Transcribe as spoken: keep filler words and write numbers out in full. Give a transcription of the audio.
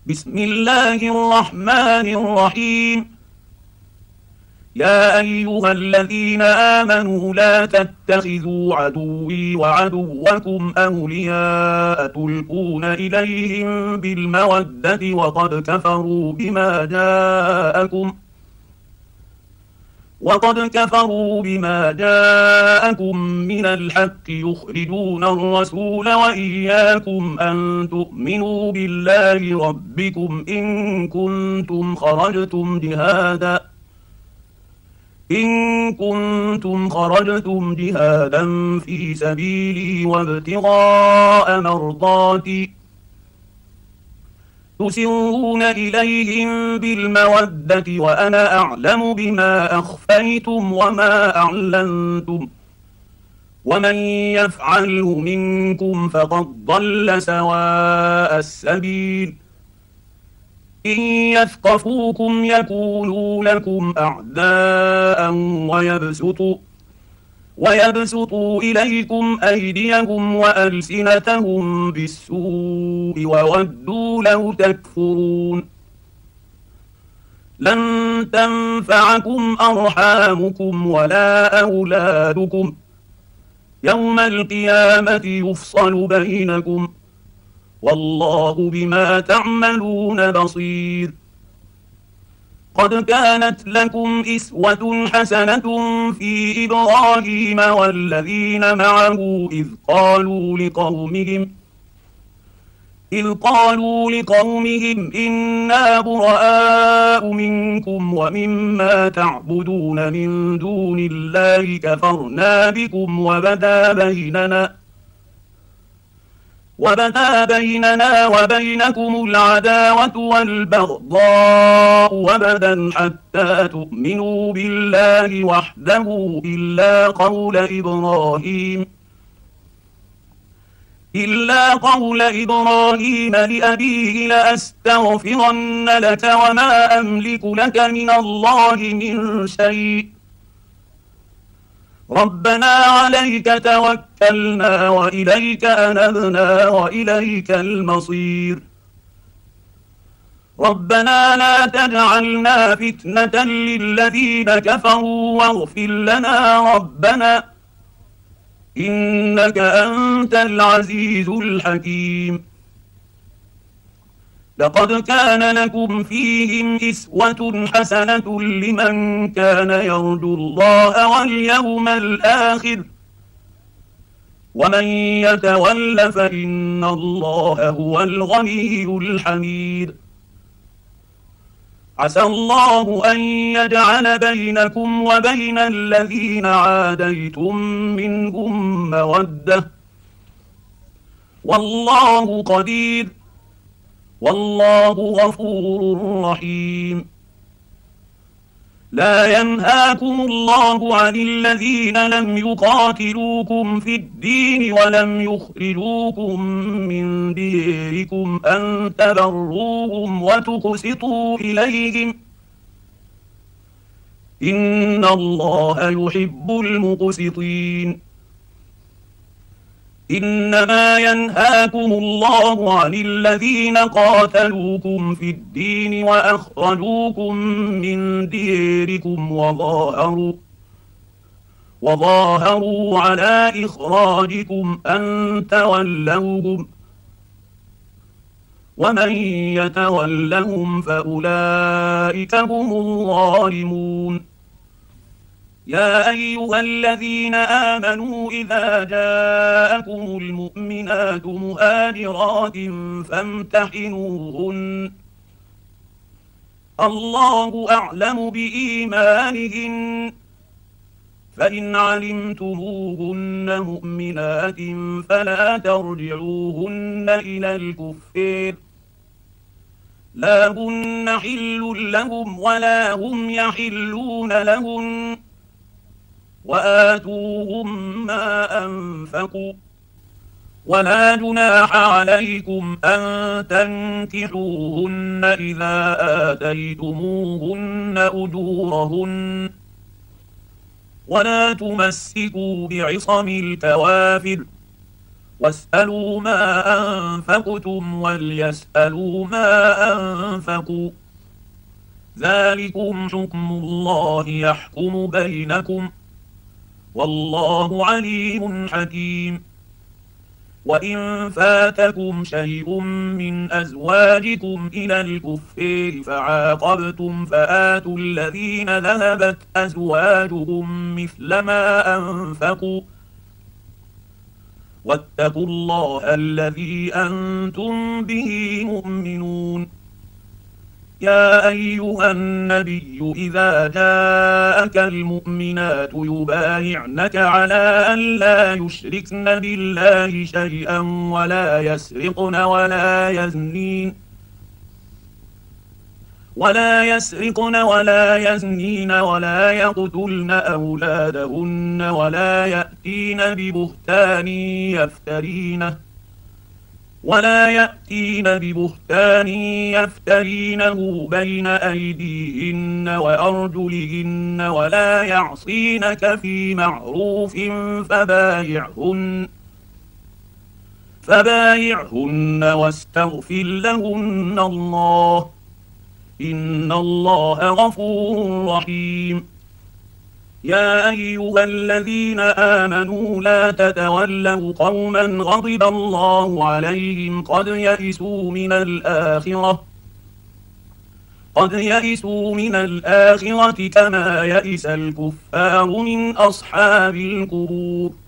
بسم الله الرحمن الرحيم. يا أيها الذين آمنوا لا تتخذوا عدوي وعدوكم أولياء تلقون إليهم بالمودة وقد كفروا بما جاءكم وقد كفروا بما جاءكم من الحق يخرجون الرسول وإياكم أن تؤمنوا بالله ربكم إن كنتم خرجتم جهادا إن كنتم خرجتم جهادا في سبيلي وابتغاء مرضاتي تسرون إليهم بالمودة وأنا أعلم بما أخفيتم وما أعلنتم ومن يفعله منكم فقد ضل سواء السبيل. إن يثقفوكم يكونوا لكم أعداء ويبسطوا ويبسطوا إليكم أيديهم وألسنتهم بالسوء وودوا لو تكفرون. لن تنفعكم أرحامكم ولا أولادكم يوم القيامة يفصل بينكم والله بما تعملون بصير. قد كانت لكم إسوة حسنة في إبراهيم والذين معه إذ قالوا لقومهم إذ قالوا لقومهم إنا براء منكم ومما تعبدون من دون الله كفرنا بكم وبدا بيننا وبدا بيننا وبينكم العداوة والبغضاء وبدا حتى تؤمنوا بالله وحده إلا قول إبراهيم إلا قول إبراهيم لأبيه لأستغفرن لك وما أملك لك من الله من شيء ربنا عليك توكلنا وإليك أنبنا وإليك المصير. ربنا لا تجعلنا فتنة للذين كفروا واغفر لنا ربنا إنك أنت العزيز الحكيم. لقد كان لكم فيهم إسوة حسنة لمن كان يرجو الله واليوم الآخر ومن يتول فإن الله هو الغني الحميد. عسى الله أن يجعل بينكم وبين الذين عاديتم منهم مودة والله قدير والله غفور رحيم. لا ينهاكم الله عن الذين لم يقاتلوكم في الدين ولم يخرجوكم من ديركم أن تبروهم وتقسطوا إليهم إن الله يحب المقسطين. إنما ينهاكم الله عن الذين قاتلوكم في الدين وأخرجوكم من ديركم وظاهروا وظاهروا على إخراجكم أن تولوهم ومن يتولهم فأولئك هم الظالمون. يا أيها الذين آمنوا إذا جاءكم المؤمنات مهاجرات فامتحنوهن الله أعلم بإيمانهن فإن علمتموهن مؤمنات فلا ترجعوهن إلى الكفار لا هن حل لهم ولا هم يحلون لهن وآتوهم ما أنفقوا ولا جناح عليكم أن تنكحوهن إذا آتيتموهن أجورهن ولا تمسكوا بعصم الكوافر واسألوا ما أنفقتم وليسألوا ما أنفقوا ذلكم حكم الله يحكم بينكم والله عليم حكيم. وإن فاتكم شيء من أزواجكم إلى الكفار فعاقبتم فآتوا الذين ذهبت أزواجهم مثل ما أنفقوا واتقوا الله الذي أنتم به مؤمنون. يا أيها النبي إذا جاءك المؤمنات يبايعنك على أن لا يشركن بالله شيئا ولا يسرقن ولا يزنين ولا يسرقن ولا يزنين ولا يقتلن أولادهن ولا يأتين ببهتان يفترينه ولا يأتين ببهتان يفترينه بين أيديهن وأرجلهن ولا يعصينك في معروف فبايعهن فبايعهن واستغفر لهن الله إن الله غفور رحيم. يا أيها الذين آمنوا لا تتولوا قوما غضب الله عليهم قد يئسوا من الآخرة قد يئسوا من الآخرة كما يئس الكفار من أصحاب القبور.